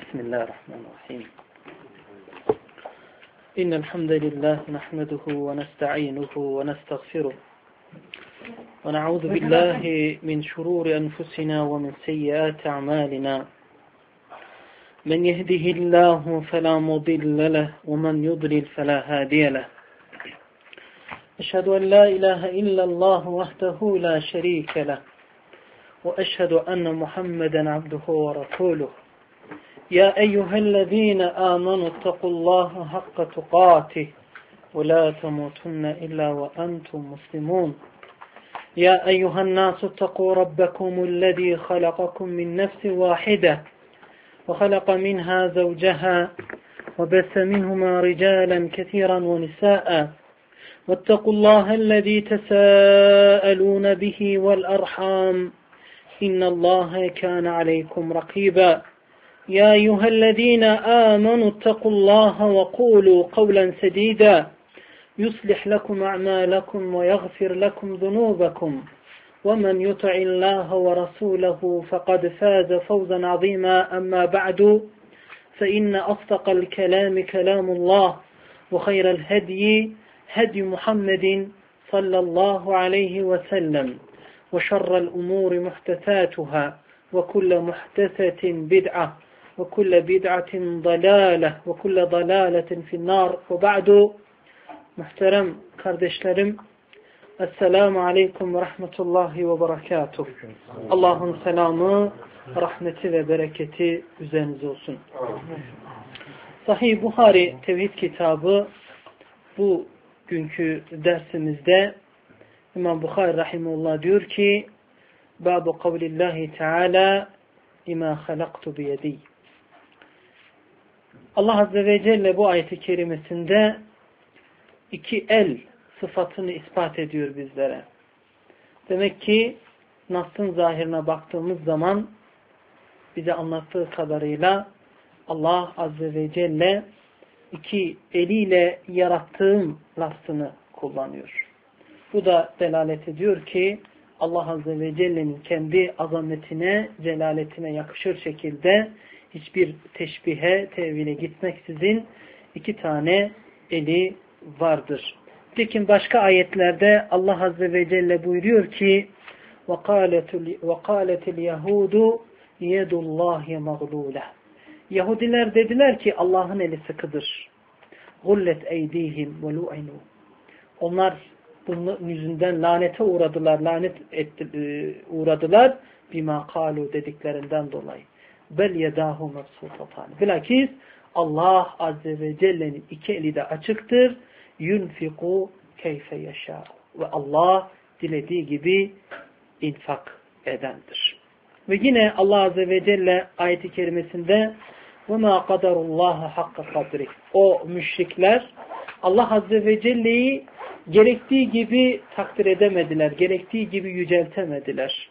بسم الله الرحمن الرحيم إن الحمد لله نحمده ونستعينه ونستغفره ونعوذ بالله من شرور أنفسنا ومن سيئات أعمالنا من يهده الله فلا مضل له ومن يضلل فلا هادي له أشهد أن لا إله إلا الله وحده لا شريك له وأشهد أن محمدا عبده ورسوله يا أيها الذين آمنوا اتقوا الله حق تقاته ولا تموتن إلا وأنتم مسلمون يا أيها الناس اتقوا ربكم الذي خلقكم من نفس واحدة وخلق منها زوجها وبث منهما رجالا كثيرا ونساء واتقوا الله الذي تساءلون به والأرحام إن الله كان عليكم رقيبا يا أيها الذين آمنوا اتقوا الله وقولوا قولا سديدا يصلح لكم أعمالكم ويغفر لكم ذنوبكم ومن يطع الله ورسوله فقد فاز فوزا عظيما أما بعد فإن أصدق الكلام كلام الله وخير الهدي هدي محمد صلى الله عليه وسلم وشر الأمور محدثاتها وكل محدثة بدعة وكل بدعة ضلالة وكل ضلالة في النار وبعد muhterem kardeşlerim Esselamu Aleyküm ve Rahmetullahi ve Berekatuhu. Allah'ın selamı, rahmeti ve bereketi üzerinize olsun. Sahih Buhari Tevhid kitabı bu günkü dersimizde İmam Buhari Rahimullah diyor ki Bâbu kavlillahi Teala İmâ halaktu biyedî. Allah Azze ve Celle bu ayet-i kerimesinde iki el sıfatını ispat ediyor bizlere. Demek ki Nas'ın zahirine baktığımız zaman bize anlattığı kadarıyla Allah Azze ve Celle iki eliyle yarattığım lafzını kullanıyor. Bu da delalet ediyor ki Allah Azze ve Celle'nin kendi azametine, celaletine yakışır şekilde hiçbir teşbihe, tevhile gitmeksizin iki tane eli vardır. Lakin başka ayetlerde Allah Azze ve Celle buyuruyor ki وَقَالَتِ الْيَهُودُ يَدُ اللّٰهِ مَغْلُولَهِ Yahudiler dediler ki Allah'ın eli sıkıdır. غُلَّتْ اَيْد۪يهِمْ وَلُعِنُوا Onlar bunun yüzünden lanete uğradılar, uğradılar bima kalu dediklerinden dolayı. Bel yedahu mebsutatan. Bilakis Allah Azze ve Celle'nin iki eli de açıktır. Yunfiku keyfe yaşa. Ve Allah dilediği gibi infak edendir. Ve yine Allah Azze ve Celle ayet-i kerimesinde وَمَا قَدَرُ اللّٰهَ حَقَّ قَدْرِهِ O müşrikler Allah Azze ve Celle'yi gerektiği gibi takdir edemediler. Gerektiği gibi yüceltemediler.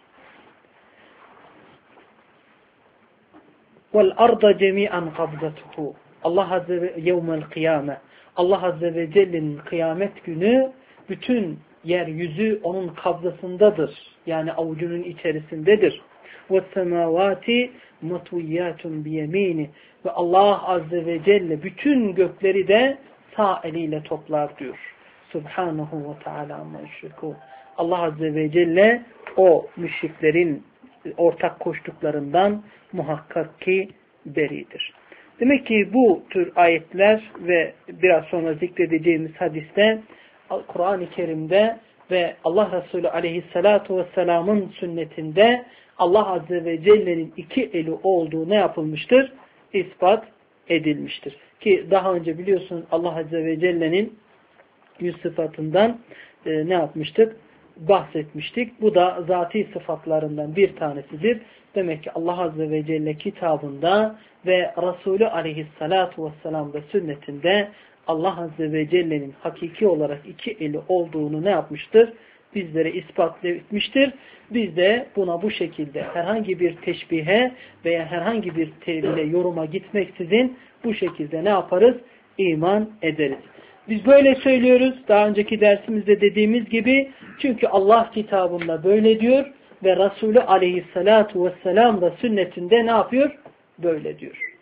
وَالْأَرْضَ جَمِيعًا قَبْضَتُهُ Allah Azze ve yevmel kıyame Allah Azze ve Celle'nin kıyamet günü bütün yeryüzü onun kabzasındadır. Yani avucunun içerisindedir. وَالسَّمَاوَاتِ مَطْوِيَّاتٌ بِيَمِينِ Ve Allah Azze ve Celle bütün gökleri de sağ eliyle toplar diyor. Subhanahu ve Teala amma yüşrikûn. Allah Azze ve Celle o müşriklerin ortak koştuklarından muhakkak ki beridir. Demek ki bu tür ayetler ve biraz sonra zikredeceğimiz hadiste Kur'an-ı Kerim'de ve Allah Resulü Aleyhisselatu Vesselam'ın sünnetinde Allah Azze ve Celle'nin iki eli olduğu ne yapılmıştır? İspat edilmiştir. Ki daha önce biliyorsunuz Allah Azze ve Celle'nin yüz sıfatından ne yapmıştık? Bahsetmiştik. Bu da zati sıfatlarından bir tanesidir. Demek ki Allah Azze ve Celle kitabında ve Resulü Aleyhissalatu Vesselam'da sünnetinde Allah Azze ve Celle'nin hakiki olarak iki eli olduğunu ne yapmıştır? Bizlere ispat etmiştir. Biz de buna bu şekilde herhangi bir teşbihe veya herhangi bir tevhile, yoruma gitmeksizin bu şekilde ne yaparız? İman ederiz. Biz böyle söylüyoruz. Daha önceki dersimizde dediğimiz gibi çünkü Allah kitabında böyle diyor ve Resulü Aleyhissalatu Vesselam da sünnetinde ne yapıyor? Böyle diyor.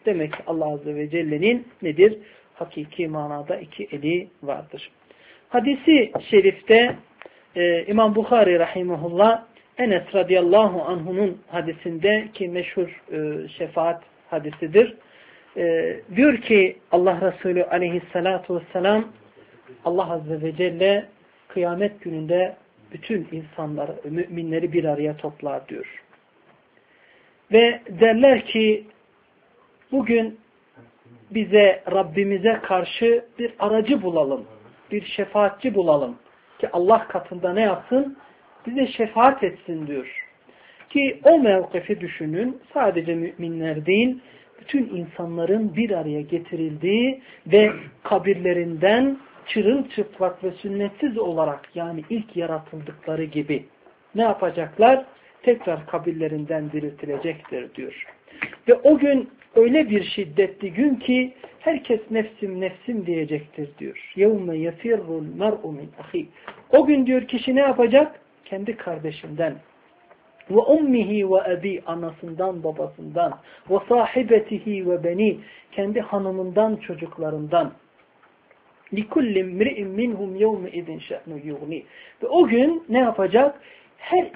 Demek ki Allah Azze ve Celle'nin nedir? Hakiki manada iki eli vardır. Hadisi şerifte İmam Bukhari rahimahullah Enes radıyallahu anh'unun hadisinde ki meşhur şefaat hadisidir. Diyor ki Allah Resulü aleyhissalatu vesselam Allah Azze ve Celle kıyamet gününde bütün insanları, müminleri bir araya toplar diyor. Ve derler ki bugün bize Rabbimize karşı bir aracı bulalım, bir şefaatçi bulalım ki Allah katında ne yapsın? Bize şefaat etsin diyor. Ki o mevkifi düşünün, sadece müminler değil, bütün insanların bir araya getirildiği ve kabirlerinden çırılçıplak ve sünnetsiz olarak, yani ilk yaratıldıkları gibi ne yapacaklar? Tekrar kabirlerinden diriltilecektir diyor. Ve o gün öyle bir şiddetli gün ki herkes nefsim nefsim diyecektir diyor. يَوْمَ يَفِرُّ الْمَرْءُ مِنْ أَخِيهِ O gün diyor kişi ne yapacak? Kendi kardeşinden. Ve ummihi ve abi anasından babasından ve sahibetihi ve beni kendi hanımından çocuklarından likulli mri'in minhum yevme idin şe'nu yughni ve o gün ne yapacak? Her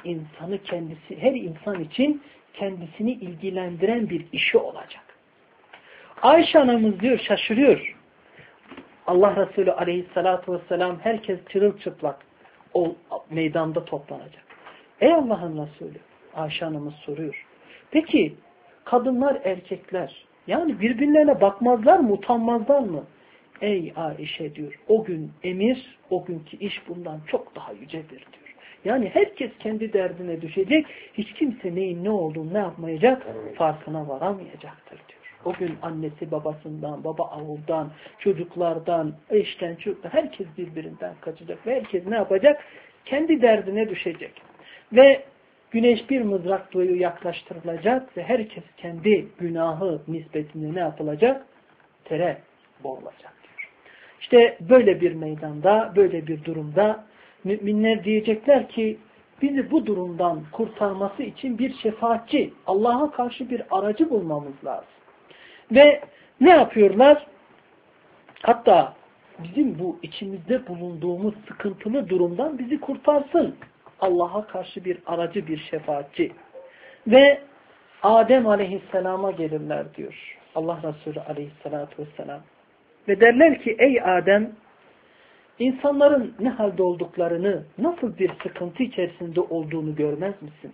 insan için kendisini ilgilendiren bir işi olacak. Ayşe anamız diyor şaşırıyor. Allah Resulü aleyhissalatu vesselam herkes çırılçıplak o meydanda toplanacak. Ey Allah'ın Resulü, Ayşe anamız soruyor. Peki kadınlar, erkekler yani birbirlerine bakmazlar mı, utanmazlar mı? Ey Ayşe diyor, o gün emir, o günkü iş bundan çok daha yücedir diyor. Yani herkes kendi derdine düşecek, hiç kimse neyin ne olduğunu ne yapmayacak, farkına varamayacaktır diyor. O gün annesi babasından, baba avuldan, çocuklardan, eşten, çocuktan, herkes birbirinden kaçacak ve herkes ne yapacak? Kendi derdine düşecek. Ve güneş bir mızrak boyu yaklaştırılacak ve herkes kendi günahı nispetinde ne yapılacak? Tere boğulacak diyor. İşte böyle bir meydanda, böyle bir durumda müminler diyecekler ki bizi bu durumdan kurtarması için bir şefaatçi, Allah'a karşı bir aracı bulmamız lazım. Ve ne yapıyorlar? Hatta bizim bu içimizde bulunduğumuz sıkıntılı durumdan bizi kurtarsın. Allah'a karşı bir aracı, bir şefaatçi. Ve Adem aleyhisselama gelirler diyor. Allah Resulü aleyhissalatu vesselam. Ve derler ki ey Adem, insanların ne halde olduklarını, nasıl bir sıkıntı içerisinde olduğunu görmez misin?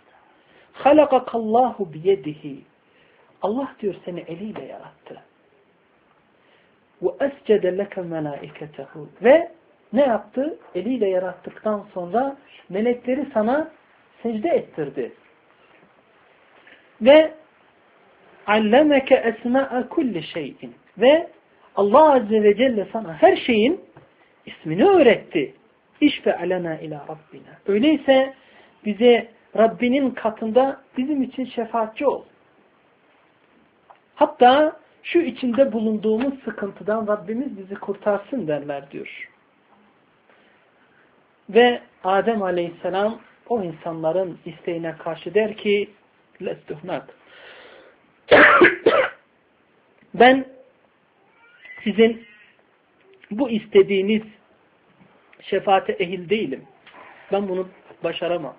Halakakallahu biyedihi. Allah diyor seni eliyle yarattı. Ve escede leke melaiketehu. Ve ne yaptı? Eliyle yarattıktan sonra melekleri sana secde ettirdi. Ve allemeke esma'a kulli şeyin. Ve Allah Azze ve Celle sana her şeyin ismini öğretti. İşfe'alena ila Rabbina. Öyleyse bize Rabbinin katında bizim için şefaatçi ol. Hatta şu içinde bulunduğumuz sıkıntıdan Rabbimiz bizi kurtarsın derler diyor. Ve Adem aleyhisselam o insanların isteğine karşı der ki lestuhnak. Ben sizin bu istediğiniz şefaate ehil değilim. Ben bunu başaramam.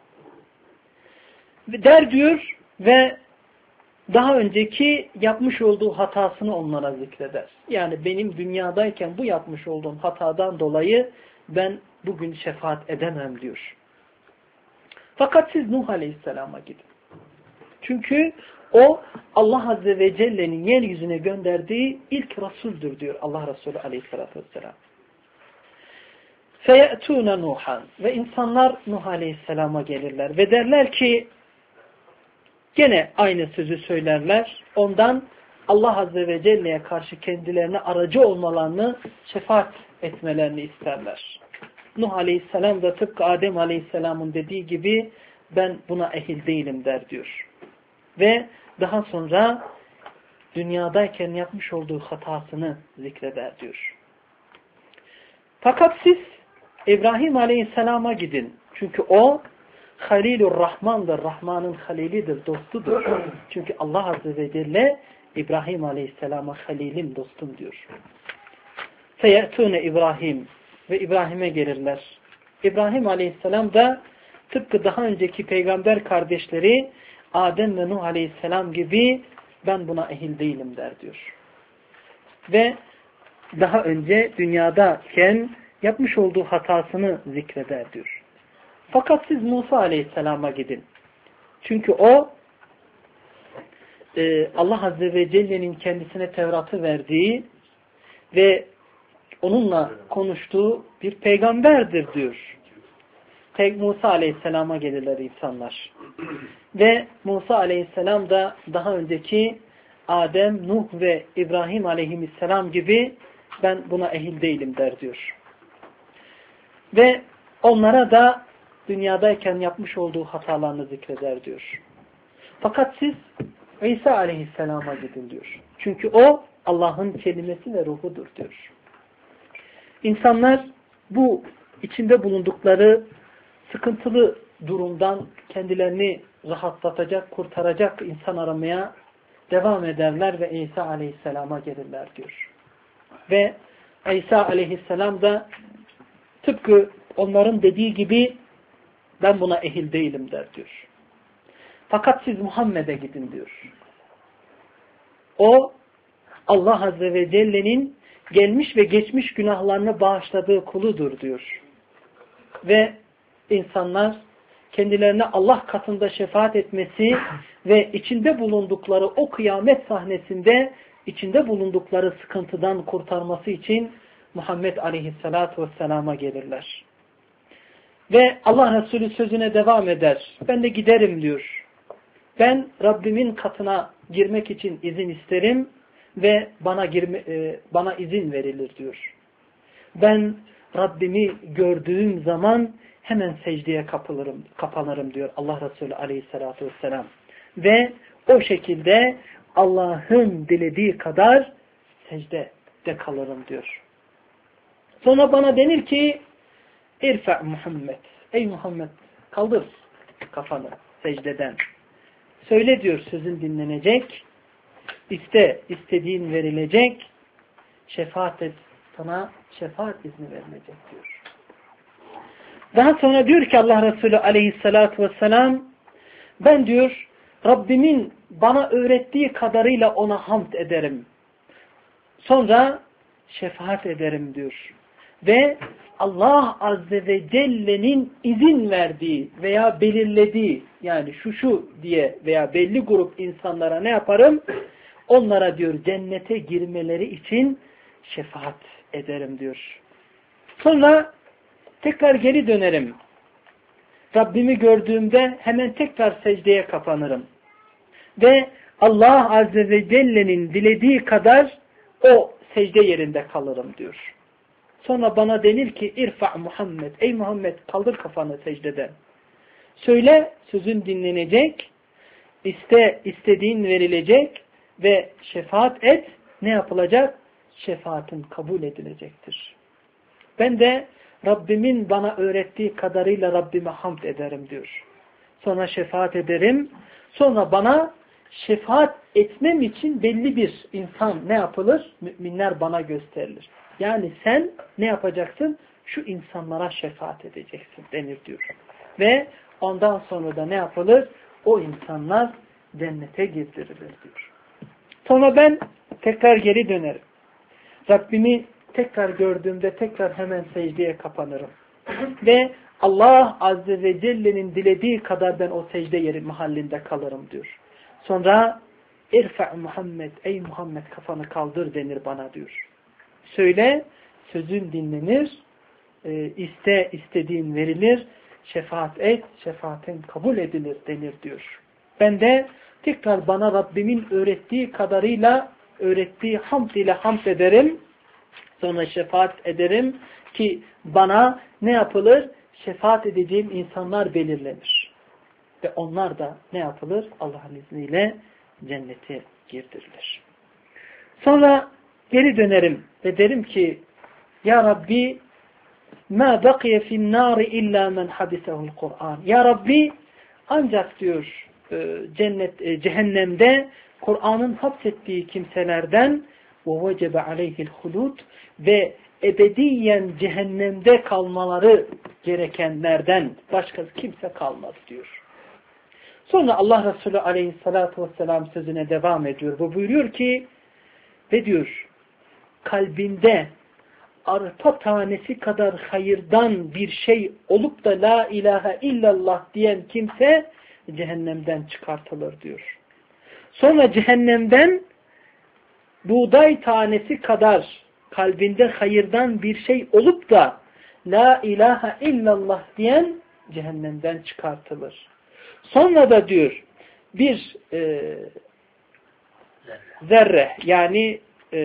Der diyor ve daha önceki yapmış olduğu hatasını onlara zikreder. Yani benim dünyadayken bu yapmış olduğum hatadan dolayı ben bugün şefaat edemem diyor. Fakat siz Nuh Aleyhisselam'a gidin. Çünkü o Allah Azze ve Celle'nin yeryüzüne gönderdiği ilk Resul'dür diyor Allah Resulü Aleyhisselatü Vesselam. فَيَأْتُونَ Nuhan ve insanlar Nuh Aleyhisselam'a gelirler ve derler ki gene aynı sözü söylerler. Ondan Allah Azze ve Celle'ye karşı kendilerine aracı olmalarını, şefaat etmelerini isterler. Nuh Aleyhisselam da tıpkı Adem Aleyhisselam'ın dediği gibi ben buna ehil değilim der diyor. Ve daha sonra dünyadayken yapmış olduğu hatasını zikreder diyor. Fakat siz İbrahim Aleyhisselam'a gidin. Çünkü o Halilur Rahman'dır. Rahman'ın halilidir, dostudur. Çünkü Allah Azze ve Celle İbrahim Aleyhisselam'a halilim, dostum diyor. Feyetune İbrahim ve İbrahim'e gelirler. İbrahim Aleyhisselam da tıpkı daha önceki peygamber kardeşleri Adem ve Nuh Aleyhisselam gibi ben buna ehil değilim der diyor. Ve daha önce dünyadayken yapmış olduğu hatasını zikreder diyor. Fakat siz Musa Aleyhisselam'a gidin. Çünkü o Allah Azze ve Celle'nin kendisine Tevrat'ı verdiği ve onunla konuştuğu bir peygamberdir diyor. Musa Aleyhisselam'a gelirler insanlar. Ve Musa Aleyhisselam da daha önceki Adem, Nuh ve İbrahim Aleyhisselam gibi ben buna ehil değilim der diyor. Ve onlara da dünyadayken yapmış olduğu hatalarını zikreder diyor. Fakat siz İsa Aleyhisselam'a gidin diyor. Çünkü o Allah'ın kelimesi ve ruhudur diyor. İnsanlar bu içinde bulundukları sıkıntılı durumdan kendilerini rahatlatacak, kurtaracak insan aramaya devam ederler ve İsa Aleyhisselam'a gelirler diyor. Ve İsa Aleyhisselam da tıpkı onların dediği gibi ben buna ehil değilim der diyor. Fakat siz Muhammed'e gidin diyor. O Allah Azze ve Celle'nin gelmiş ve geçmiş günahlarını bağışladığı kuludur diyor. Ve insanlar kendilerine Allah katında şefaat etmesi ve içinde bulundukları o kıyamet sahnesinde içinde bulundukları sıkıntıdan kurtarması için Muhammed Aleyhisselatü Vesselam'a gelirler. Ve Allah Resulü sözüne devam eder. Ben de giderim diyor. Ben Rabbimin katına girmek için izin isterim ve bana izin verilir diyor. Ben Rabbimi gördüğüm zaman hemen secdeye kapanırım diyor Allah Resulü Aleyhisselatü Vesselam. Ve o şekilde Allah'ın dilediği kadar secdede kalırım diyor. Sonra bana denir ki İrfa Muhammed. Ey Muhammed kaldır kafanı secdeden. Söyle diyor sözün dinlenecek. İstediğin verilecek. Şefaat et. Sana şefaat izni verilecek diyor. Daha sonra diyor ki Allah Resulü Aleyhisselatü Vesselam ben diyor Rabbimin bana öğrettiği kadarıyla ona hamd ederim. Sonra şefaat ederim diyor. Ve Allah Azze ve Celle'nin izin verdiği veya belirlediği yani şu diye veya belli grup insanlara ne yaparım? Onlara diyor cennete girmeleri için şefaat ederim diyor. Sonra tekrar geri dönerim. Rabbimi gördüğümde hemen tekrar secdeye kapanırım. Ve Allah Azze ve Celle'nin dilediği kadar o secde yerinde kalırım diyor. Sonra bana denir ki İrfa Muhammed. Ey Muhammed kaldır kafanı secdeden. Söyle sözün dinlenecek. İstediğin verilecek. Ve şefaat et. Ne yapılacak? Şefaatin kabul edilecektir. Ben de Rabbimin bana öğrettiği kadarıyla Rabbime hamd ederim diyor. Sonra şefaat ederim. Sonra bana şefaat etmem için belli bir insan ne yapılır? Müminler bana gösterilir. Yani sen ne yapacaksın? Şu insanlara şefaat edeceksin denir diyor. Ve ondan sonra da ne yapılır? O insanlar cennete girdirilir diyor. Sonra ben tekrar geri dönerim. Rabbimi tekrar gördüğümde tekrar hemen secdeye kapanırım. Ve Allah Azze ve Celle'nin dilediği kadar ben o secde yeri mahallinde kalırım diyor. Sonra İrfa Muhammed, ey Muhammed kafanı kaldır denir bana diyor. Söyle, sözün dinlenir, istediğin verilir, şefaat et, şefaatin kabul edilir denir diyor. Ben de tekrar bana Rabbimin öğrettiği kadarıyla, öğrettiği hamd ile hamd ederim, sonra şefaat ederim ki bana ne yapılır? Şefaat edeceğim insanlar belirlenir. Ve onlar da ne yapılır? Allah'ın izniyle cennete girdirilir. Sonra geri dönerim ve derim ki Ya Rabbi ma baqiye fin nari illa men habisehu'l Kur'an. Ya Rabbi ancak diyor cehennemde Kur'an'ın hapsettiği kimselerden وَوَجَبَ عَلَيْهِ الْخُلُودِ ve ebediyen cehennemde kalmaları gerekenlerden başka kimse kalmaz diyor. Sonra Allah Resulü aleyhissalatu vesselam sözüne devam ediyor. Bu buyuruyor ki ve diyor kalbinde arpa tanesi kadar hayırdan bir şey olup da la ilahe illallah diyen kimse cehennemden çıkartılır diyor. Sonra cehennemden buğday tanesi kadar kalbinde hayırdan bir şey olup da la ilahe illallah diyen cehennemden çıkartılır. Sonra da diyor bir zerre yani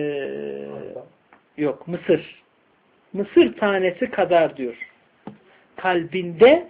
yok mısır tanesi kadar diyor kalbinde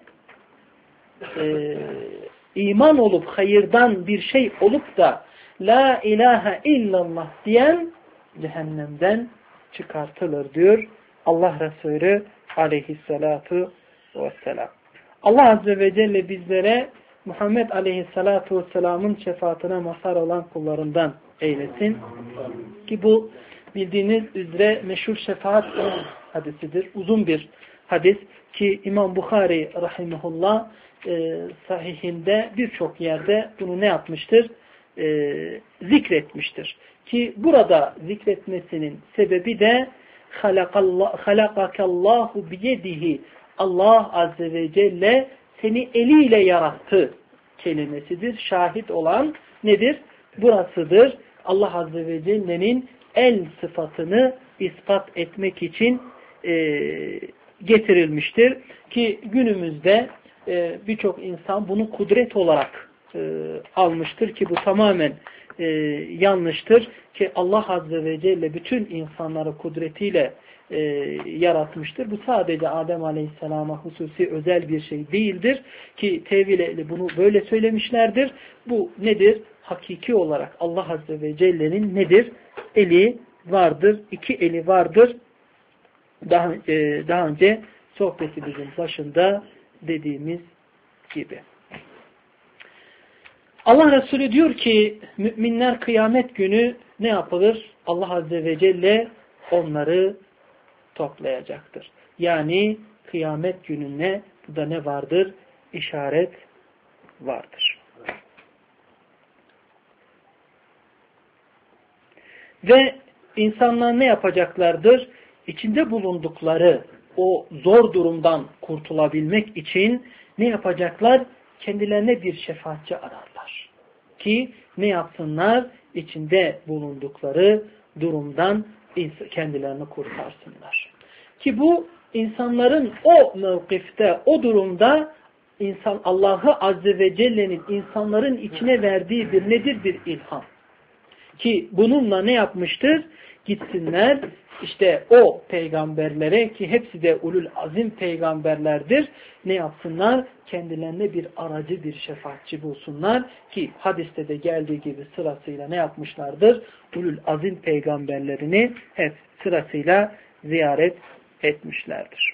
iman olup hayırdan bir şey olup da la ilahe illallah diyen cehennemden çıkartılır diyor Allah Resulü aleyhissalatu vesselam. Allah Azze ve Celle bizlere Muhammed aleyhissalatu vesselamın şefaatine mazhar olan kullarından eylesin. Ki bu bildiğiniz üzere meşhur şefaat hadisidir. Uzun bir hadis ki İmam Bukhari rahimehullah sahihinde birçok yerde bunu ne yapmıştır? Zikretmiştir. Ki burada zikretmesinin sebebi de halakakallahu biyedihi Allah Azze ve Celle seni eliyle yarattı kelimesidir. Şahit olan nedir? Burasıdır. Allah Azze ve Celle'nin el sıfatını ispat etmek için getirilmiştir. Ki günümüzde birçok insan bunu kudret olarak almıştır ki bu tamamen yanlıştır. Ki Allah Azze ve Celle bütün insanları kudretiyle yaratmıştır. Bu sadece Adem Aleyhisselam'a hususi özel bir şey değildir. Ki tevil ehli bunu böyle söylemişlerdir. Bu nedir? Hakiki olarak Allah Azze ve Celle'nin nedir? Eli vardır. İki eli vardır. Daha önce sohbetimizin başında dediğimiz gibi. Allah Resulü diyor ki müminler kıyamet günü ne yapılır? Allah Azze ve Celle onları toplayacaktır. Yani kıyamet gününe da ne vardır? İşaret vardır. Ve insanlar ne yapacaklardır? İçinde bulundukları o zor durumdan kurtulabilmek için ne yapacaklar? Kendilerine bir şefaatçi ararlar. Ki ne yapsınlar? İçinde bulundukları durumdan kendilerini kurtarsınlar. Ki bu insanların o mevkifte, o durumda Allah'ı Azze ve Celle'nin insanların içine verdiği bir nedir? Bir ilham. Ki bununla ne yapmıştır? Gitsinler işte o peygamberlere ki hepsi de ulul azim peygamberlerdir. Ne yapsınlar? Kendilerine bir aracı, bir şefaatçi bulsunlar ki hadiste de geldiği gibi sırasıyla ne yapmışlardır? Ulul azim peygamberlerini hep sırasıyla ziyaret etmişlerdir.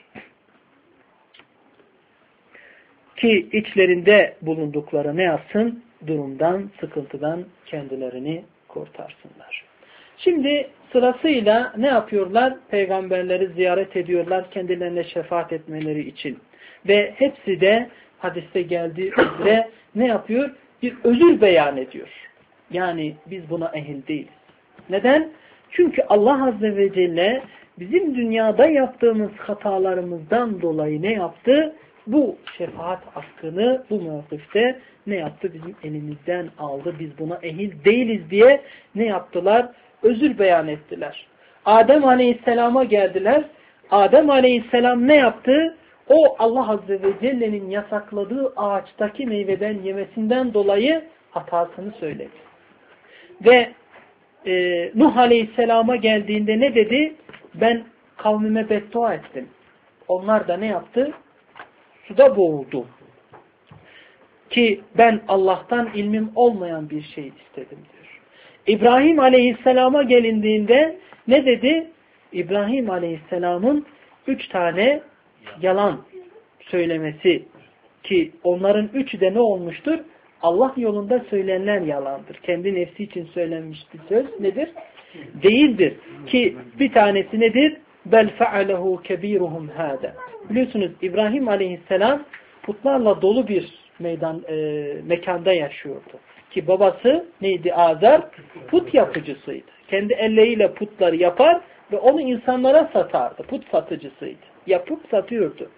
Ki içlerinde bulundukları ne yapsın? Durumdan, sıkıntıdan kendilerini kurtarsınlar. Şimdi sırasıyla ne yapıyorlar? Peygamberleri ziyaret ediyorlar kendilerine şefaat etmeleri için. Ve hepsi de hadiste geldiği üzere ne yapıyor? Bir özür beyan ediyor. Yani biz buna ehil değiliz. Neden? Çünkü Allah Azze ve Celle bizim dünyada yaptığımız hatalarımızdan dolayı ne yaptı? Bu şefaat hakkını bu mevkifte ne yaptı? Bizim elimizden aldı. Biz buna ehil değiliz diye ne yaptılar? Özür beyan ettiler. Adem Aleyhisselam'a geldiler. Adem Aleyhisselam ne yaptı? O Allah Azze ve Celle'nin yasakladığı ağaçtaki meyveden yemesinden dolayı hatasını söyledi. Ve Nuh Aleyhisselam'a geldiğinde ne dedi? Ben kavmime beddua ettim. Onlar da ne yaptı? Suda boğuldu. Ki ben Allah'tan ilmim olmayan bir şey istedim diyor. İbrahim Aleyhisselam'a gelindiğinde ne dedi? İbrahim Aleyhisselam'ın 3 tane yalan söylemesi ki onların üçü de ne olmuştur? Allah yolunda söylenenler yalandır. Kendi nefsi için söylenmiş bir söz nedir? Değildir. Ki bir tanesi nedir? Bel fe'alehu kebiruhum hâde. Biliyorsunuz İbrahim Aleyhisselam putlarla dolu bir mekanda yaşıyordu. Ki babası neydi? Azar put yapıcısıydı. Kendi elleriyle putları yapar ve onu insanlara satardı. Put satıcısıydı. Yapıp satıyordu.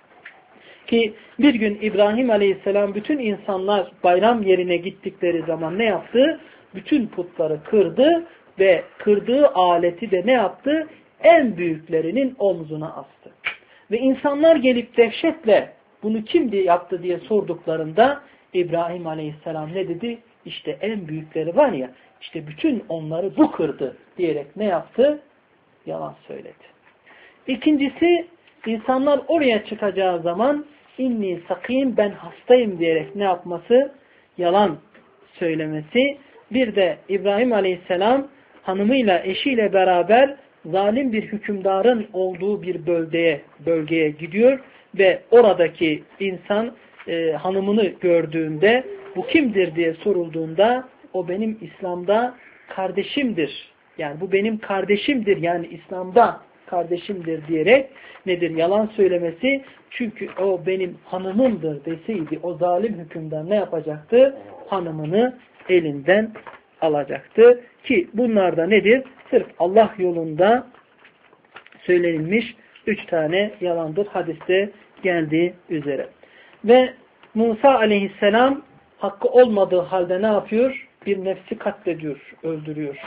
Ki bir gün İbrahim Aleyhisselam bütün insanlar bayram yerine gittikleri zaman ne yaptı? Bütün putları kırdı ve kırdığı aleti de ne yaptı? En büyüklerinin omzuna astı. Ve insanlar gelip dehşetle bunu kim yaptı diye sorduklarında İbrahim Aleyhisselam ne dedi? İşte en büyükleri var ya, işte bütün onları bu kırdı diyerek ne yaptı? Yalan söyledi. İkincisi, insanlar oraya çıkacağı zaman inni sakim, ben hastayım diyerek ne yapması? Yalan söylemesi. Bir de İbrahim Aleyhisselam hanımıyla, eşiyle beraber zalim bir hükümdarın olduğu bir bölgeye gidiyor ve oradaki insan hanımını gördüğünde bu kimdir diye sorulduğunda o benim İslam'da kardeşimdir. Yani bu benim kardeşimdir, yani İslam'da kardeşimdir diyerek nedir? Yalan söylemesi. Çünkü o benim hanımımdır deseydi o zalim hükümdar ne yapacaktı? Hanımını elinden alacaktı. Ki bunlar da nedir? Sırf Allah yolunda söylenilmiş 3 tane yalandır. Hadiste geldiği üzere. Ve Musa Aleyhisselam hakkı olmadığı halde ne yapıyor? Bir nefsi katlediyor, öldürüyor.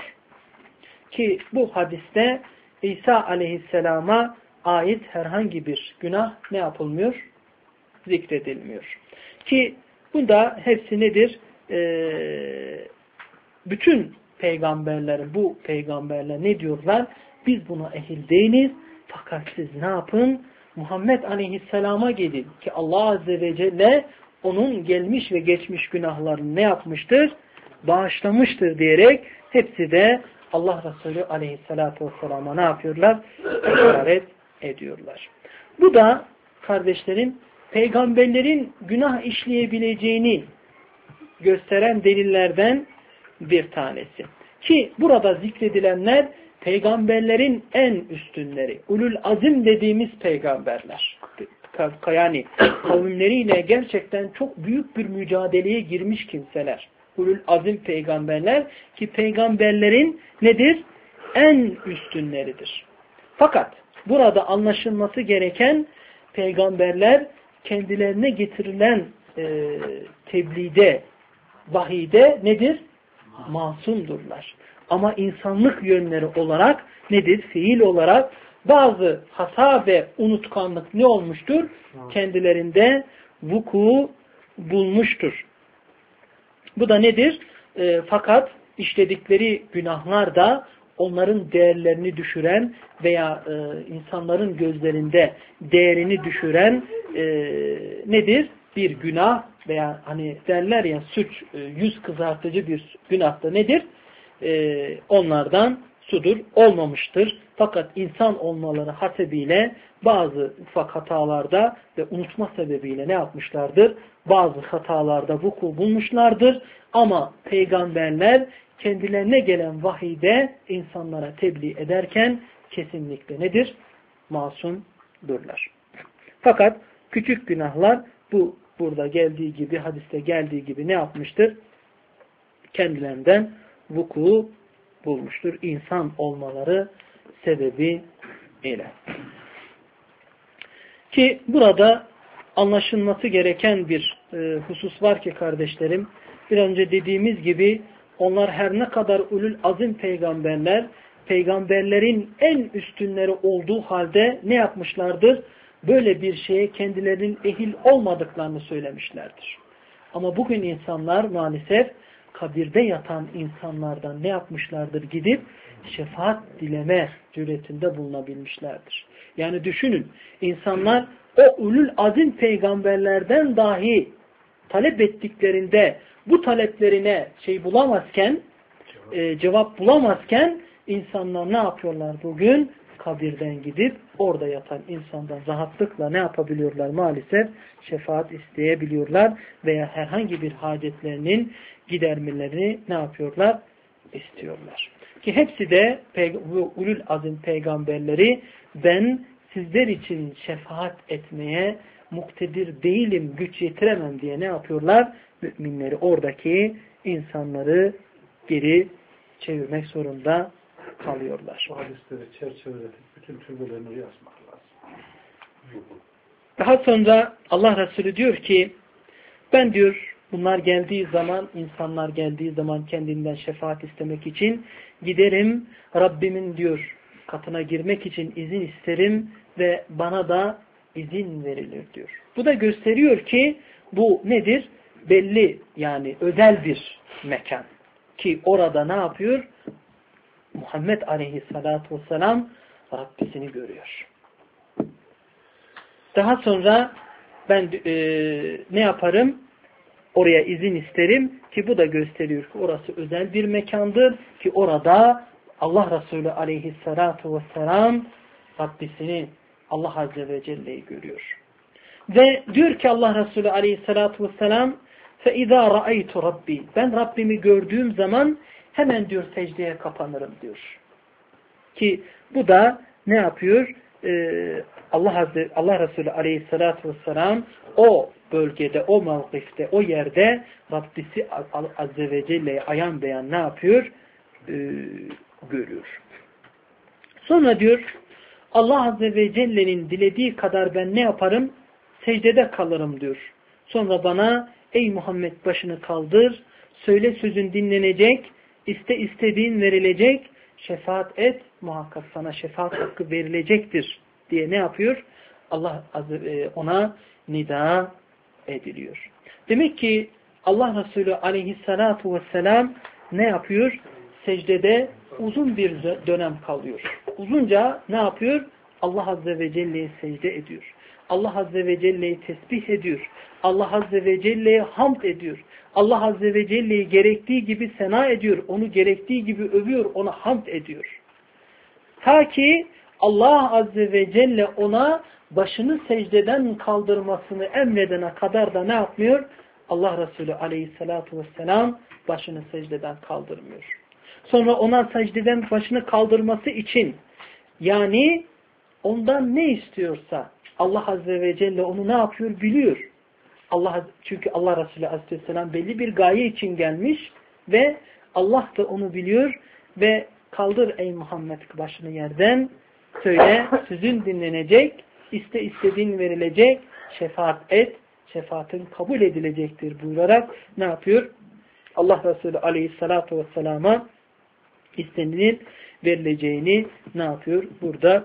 Ki bu hadiste İsa Aleyhisselam'a ait herhangi bir günah ne yapılmıyor? Zikredilmiyor. Ki bu da hepsi nedir? Bütün peygamberlerin, bu peygamberler ne diyorlar? Biz buna ehil değiliz. Fakat siz ne yapın? Muhammed Aleyhisselam'a gidin. Ki Allah Azze ve Celle onun gelmiş ve geçmiş günahlarını ne yapmıştır? Bağışlamıştır diyerek hepsi de Allah Resulü Aleyhisselatü Vesselam'a ne yapıyorlar? İşaret ediyorlar. Bu da kardeşlerim peygamberlerin günah işleyebileceğini gösteren delillerden bir tanesi. Ki burada zikredilenler peygamberlerin en üstünleri. Ulul azim dediğimiz peygamberler. Yani kavimleriyle gerçekten çok büyük bir mücadeleye girmiş kimseler. Ulul azim peygamberler ki peygamberlerin nedir? En üstünleridir. Fakat burada anlaşılması gereken peygamberler kendilerine getirilen tebliğde, vahide nedir? Masumdurlar. Ama insanlık yönleri olarak nedir? Fiil olarak bazı hata ve unutkanlık ne olmuştur? Kendilerinde vuku bulmuştur. Bu da nedir? Fakat işledikleri günahlar da onların değerlerini düşüren veya insanların gözlerinde değerini düşüren nedir? Bir günah veya hani derler ya suç yüz kızartıcı bir günah da nedir? Onlardan sudur, olmamıştır. Fakat insan olmaları hasebiyle bazı ufak hatalarda ve unutma sebebiyle ne yapmışlardır? Bazı hatalarda vuku bulmuşlardır. Ama peygamberler kendilerine gelen vahide insanlara tebliğ ederken kesinlikle nedir? Masumdurlar. Fakat küçük günahlar bu burada geldiği gibi, hadiste geldiği gibi ne yapmıştır? Kendilerinden vuku bulmuştur. İnsan olmaları sebebi ile. Ki burada anlaşılması gereken bir husus var ki kardeşlerim, bir önce dediğimiz gibi onlar her ne kadar ulul azim peygamberler, peygamberlerin en üstünleri olduğu halde ne yapmışlardır? Böyle bir şeye kendilerinin ehil olmadıklarını söylemişlerdir. Ama bugün insanlar maalesef kabirde yatan insanlardan ne yapmışlardır? Gidip şefaat dileme cüretinde bulunabilmişlerdir. Yani düşünün, insanlar o ulul azim peygamberlerden dahi talep ettiklerinde bu taleplerine cevap bulamazken insanlar ne yapıyorlar bugün? kabirden gidip orada yatan insandan rahatlıkla ne yapabiliyorlar? Maalesef şefaat isteyebiliyorlar veya herhangi bir hacetlerinin gidermelerini ne yapıyorlar? İstiyorlar. Ki hepsi de ulul azim peygamberleri ben sizler için şefaat etmeye muktedir değilim, güç yetiremem diye ne yapıyorlar? Müminleri, oradaki insanları geri çevirmek zorunda kalıyorlar. Bu hadisleri çerçeveletip bütün türbelerini yazmak lazım. Daha sonra Allah Resulü diyor ki ben diyor bunlar geldiği zaman, insanlar geldiği zaman kendinden şefaat istemek için giderim Rabbimin diyor katına girmek için izin isterim ve bana da izin verilir diyor. Bu da gösteriyor ki bu nedir? Belli yani özel bir mekan. Ki orada ne yapıyor? Muhammed Aleyhisselatü Vesselam Rabbisini görüyor. Daha sonra ben ne yaparım? Oraya izin isterim ki bu da gösteriyor ki orası özel bir mekandır ki orada Allah Resulü Aleyhisselatü Vesselam Rabbisini Allah Azze ve Celle'yi görüyor. Ve diyor ki Allah Resulü Aleyhisselatü Vesselam فَاِذَا رَأَيْتُ Rabbi ben Rabbimi gördüğüm zaman hemen diyor secdeye kapanırım diyor. Ki bu da ne yapıyor? Allah Resulü Aleyhisselatü Vesselam o bölgede, o mevkifte, o yerde Rabbisi Azze ve Celle'yi ayan beyan ne yapıyor? Görüyor. Sonra diyor Allah Azze ve Celle'nin dilediği kadar ben ne yaparım? Secdede kalırım diyor. Sonra bana ey Muhammed başını kaldır, söyle sözün dinlenecek, istediğin verilecek, şefaat et, muhakkak sana şefaat hakkı verilecektir diye ne yapıyor? Allah ona nida ediliyor. Demek ki Allah Resulü Aleyhissalatu vesselam ne yapıyor? Secdede uzun bir dönem kalıyor. Uzunca ne yapıyor? Allah Azze ve Celle'ye secde ediyor. Allah Azze ve Celle'yi tesbih ediyor. Allah Azze ve Celle'ye hamd ediyor. Allah Azze ve Celle'yi gerektiği gibi sena ediyor. Onu gerektiği gibi övüyor. Ona hamd ediyor. Ta ki Allah Azze ve Celle ona başını secdeden kaldırmasını emredene kadar da ne yapmıyor? Allah Resulü Aleyhisselatü Vesselam başını secdeden kaldırmıyor. Sonra ona secdeden başını kaldırması için yani ondan ne istiyorsa Allah Azze ve Celle onu ne yapıyor? Biliyor. Çünkü Allah Resulü Aleyhisselam belli bir gaye için gelmiş ve Allah da onu biliyor ve kaldır ey Muhammed başını yerden söyle sözün dinlenecek, istediğin verilecek, şefaat et, şefaatin kabul edilecektir buyurarak ne yapıyor? Allah Resulü Aleyhisselatü Vesselam'a istenilir verileceğini ne yapıyor? Burada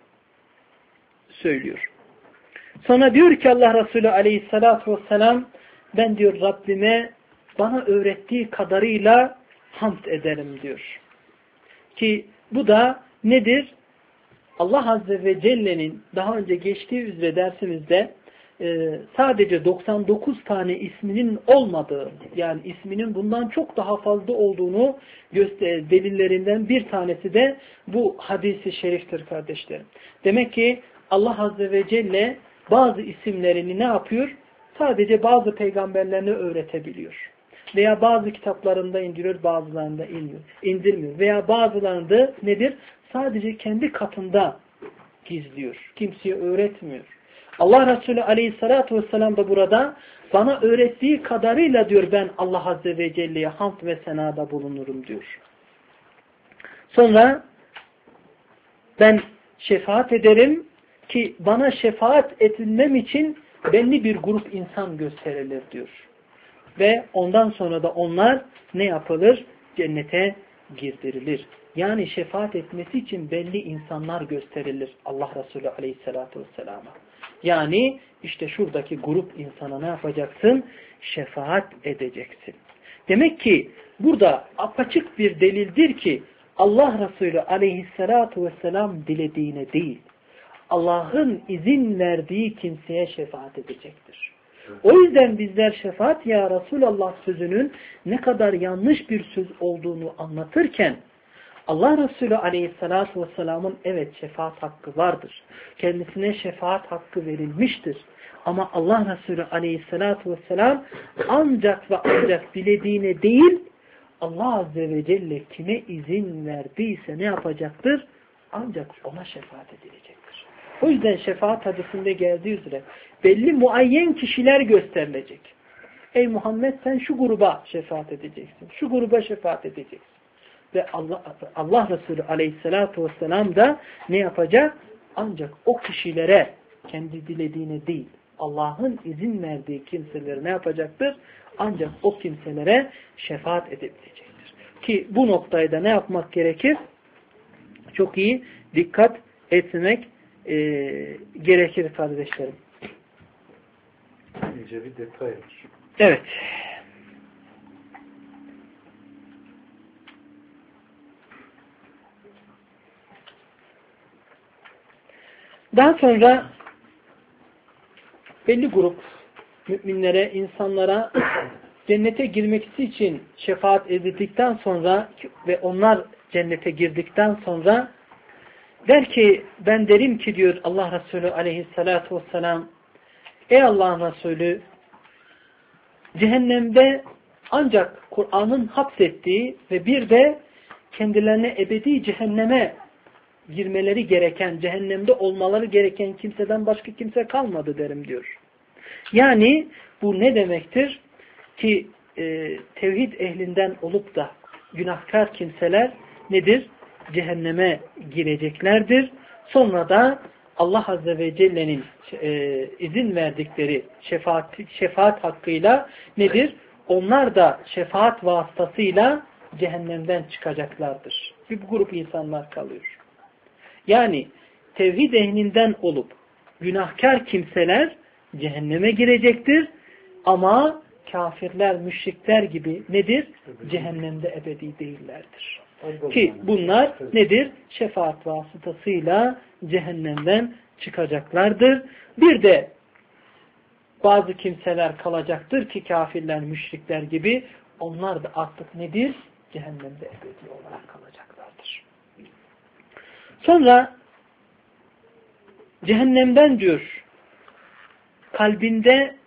söylüyor. Sonra diyor ki Allah Resulü Aleyhisselatü Vesselam ben diyor Rabbime bana öğrettiği kadarıyla hamd ederim diyor. Ki bu da nedir? Allah Azze ve Celle'nin daha önce geçtiği üzere dersimizde sadece 99 tane isminin olmadığı yani isminin bundan çok daha fazla olduğunu delillerinden bir tanesi de bu hadis-i şeriftir kardeşlerim. Demek ki Allah Azze ve Celle bazı isimlerini ne yapıyor? Sadece bazı peygamberlerine öğretebiliyor. Veya bazı kitaplarında indiriyor, bazılarında indirmiyor. Veya bazılarında nedir? Sadece kendi katında gizliyor. Kimseye öğretmiyor. Allah Resulü Aleyhisselatü Vesselam da burada bana öğrettiği kadarıyla diyor ben Allah Azze ve Celle'ye hamd ve senada bulunurum diyor. Sonra ben şefaat ederim ki bana şefaat edilmem için belli bir grup insan gösterilir diyor. Ve ondan sonra da onlar ne yapılır? Cennete girdirilir. Yani şefaat etmesi için belli insanlar gösterilir Allah Resulü Aleyhisselatü Vesselam'a. Yani işte şuradaki grup insana ne yapacaksın? Şefaat edeceksin. Demek ki burada apaçık bir delildir ki Allah Resulü Aleyhisselatü Vesselam dilediğine değil, Allah'ın izin verdiği kimseye şefaat edecektir. O yüzden bizler şefaat ya Resulallah sözünün ne kadar yanlış bir söz olduğunu anlatırken Allah Resulü aleyhissalatu vesselamın evet şefaat hakkı vardır. Kendisine şefaat hakkı verilmiştir. Ama Allah Resulü aleyhissalatu vesselam ancak ve ancak dilediğine değil, Allah Azze ve Celle kime izin verdiyse ne yapacaktır? Ancak ona şefaat edilecektir. O yüzden şefaat hadisinde geldiği üzere belli muayyen kişiler gösterilecek. Ey Muhammed sen şu gruba şefaat edeceksin. Şu gruba şefaat edeceksin. Ve Allah Resulü aleyhissalatu vesselam da ne yapacak? Ancak o kişilere kendi dilediğine değil, Allah'ın izin verdiği kimselere ne yapacaktır? Ancak o kimselere şefaat edebilecektir. Ki bu noktayı da ne yapmak gerekir? Çok iyi dikkat etmek gerekir kardeşlerim. İnce bir detay var. Evet. Daha sonra belli grup müminlere, insanlara cennete girmesi için şefaat edildikten sonra ve onlar cennete girdikten sonra der ki, ben derim ki diyor Allah Resulü aleyhissalatu vesselam, ey Allah'ın Resulü, cehennemde ancak Kur'an'ın hapsettiği ve bir de kendilerine ebedi cehenneme girmeleri gereken, cehennemde olmaları gereken kimseden başka kimse kalmadı derim diyor. Yani bu ne demektir? Ki tevhid ehlinden olup da günahkar kimseler nedir? Cehenneme gireceklerdir. Sonra da Allah Azze ve Celle'nin izin verdikleri şefaat hakkıyla nedir? Onlar da şefaat vasıtasıyla cehennemden çıkacaklardır. Bir grup insanlar kalıyor. Yani tevhid ehlinden olup günahkar kimseler cehenneme girecektir. Ama kafirler, müşrikler gibi nedir? Cehennemde ebedi değillerdir. Ki bunlar nedir? Şefaat vasıtasıyla cehennemden çıkacaklardır. Bir de bazı kimseler kalacaktır ki kafirler, müşrikler gibi onlar da artık nedir? Cehennemde ebedi olarak kalacaklardır. Sonra cehennemden diyor kalbinde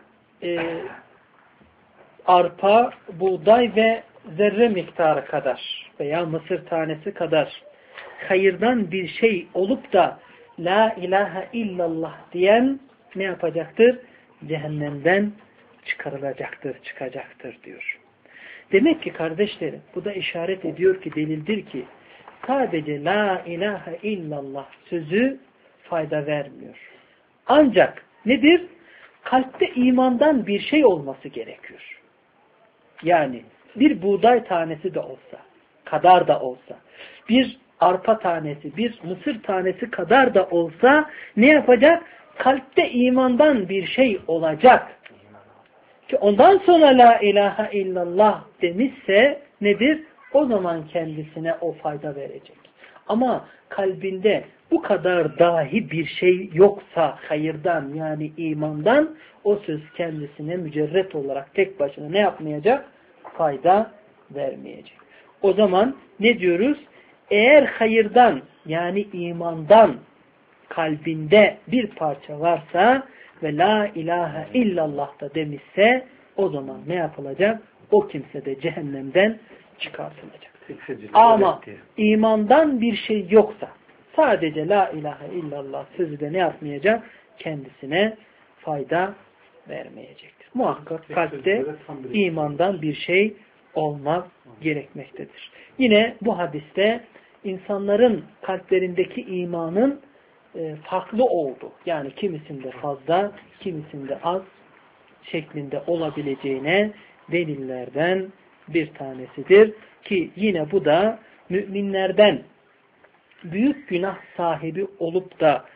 arpa, buğday ve zerre miktarı kadar veya mısır tanesi kadar hayırdan bir şey olup da la ilahe illallah diyen ne yapacaktır? Cehennemden çıkarılacaktır, çıkacaktır diyor. Demek ki kardeşlerim bu da işaret ediyor ki, delildir ki sadece la ilahe illallah sözü fayda vermiyor. Ancak nedir? Kalpte imandan bir şey olması gerekiyor. Yani bir buğday tanesi de olsa, kadar da olsa, bir arpa tanesi, bir mısır tanesi kadar da olsa ne yapacak? Kalpte imandan bir şey olacak. Ki ondan sonra la ilahe illallah demişse nedir? O zaman kendisine o fayda verecek. Ama kalbinde bu kadar dahi bir şey yoksa hayırdan yani imandan o söz kendisine mücerret olarak tek başına ne yapmayacak? Fayda vermeyecek. O zaman ne diyoruz? Eğer hayırdan yani imandan kalbinde bir parça varsa ve la ilahe illallah da demişse o zaman ne yapılacak? O kimse de cehennemden çıkartılacak. Ama imandan bir şey yoksa sadece la ilahe illallah sözü de ne yapmayacak? Kendisine fayda vermeyecektir. Muhakkak kalpte imandan bir şey olmak gerekmektedir. Yine bu hadiste insanların kalplerindeki imanın farklı oldu. Yani kimisinde fazla, kimisinde az şeklinde olabileceğine delillerden bir tanesidir. Ki yine bu da müminlerden büyük günah sahibi olup da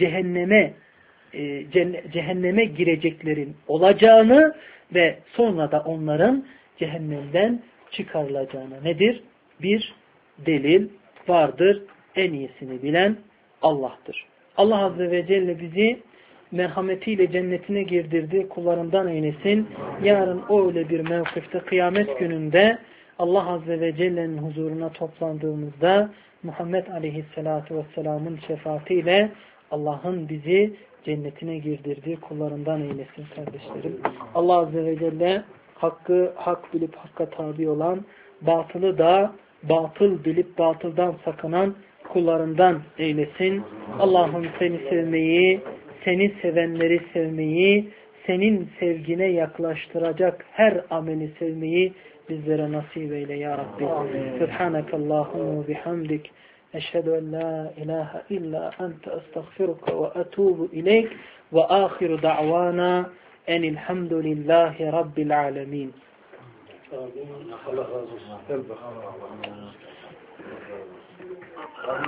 cehenneme gireceklerin olacağını ve sonra da onların cehennemden çıkarılacağına nedir? Bir delil vardır. En iyisini bilen Allah'tır. Allah Azze ve Celle bizi merhametiyle cennetine girdirdi, kullarından eylesin. Yarın öyle bir mevkifte, kıyamet gününde Allah Azze ve Celle'nin huzuruna toplandığımızda Muhammed Aleyhisselatü Vesselam'ın şefaatiyle Allah'ın bizi cennetine girdirdiği kullarından eylesin kardeşlerim. Allah Azze ve Celle hakkı hak bilip hakka tabi olan, batılı da batıl bilip batıldan sakınan kullarından eylesin. Allah'ım seni sevmeyi, seni sevenleri sevmeyi, senin sevgine yaklaştıracak her ameli sevmeyi bizlere nasip eyle ya Rabbi. Subhanakallahumma bihamdik. Eşhedü en la ilahe illa ente estağfiruka ve etubu ileyk ve ahiru da'vana enilhamdülillahi rabbil alemin. Allah razı olsun.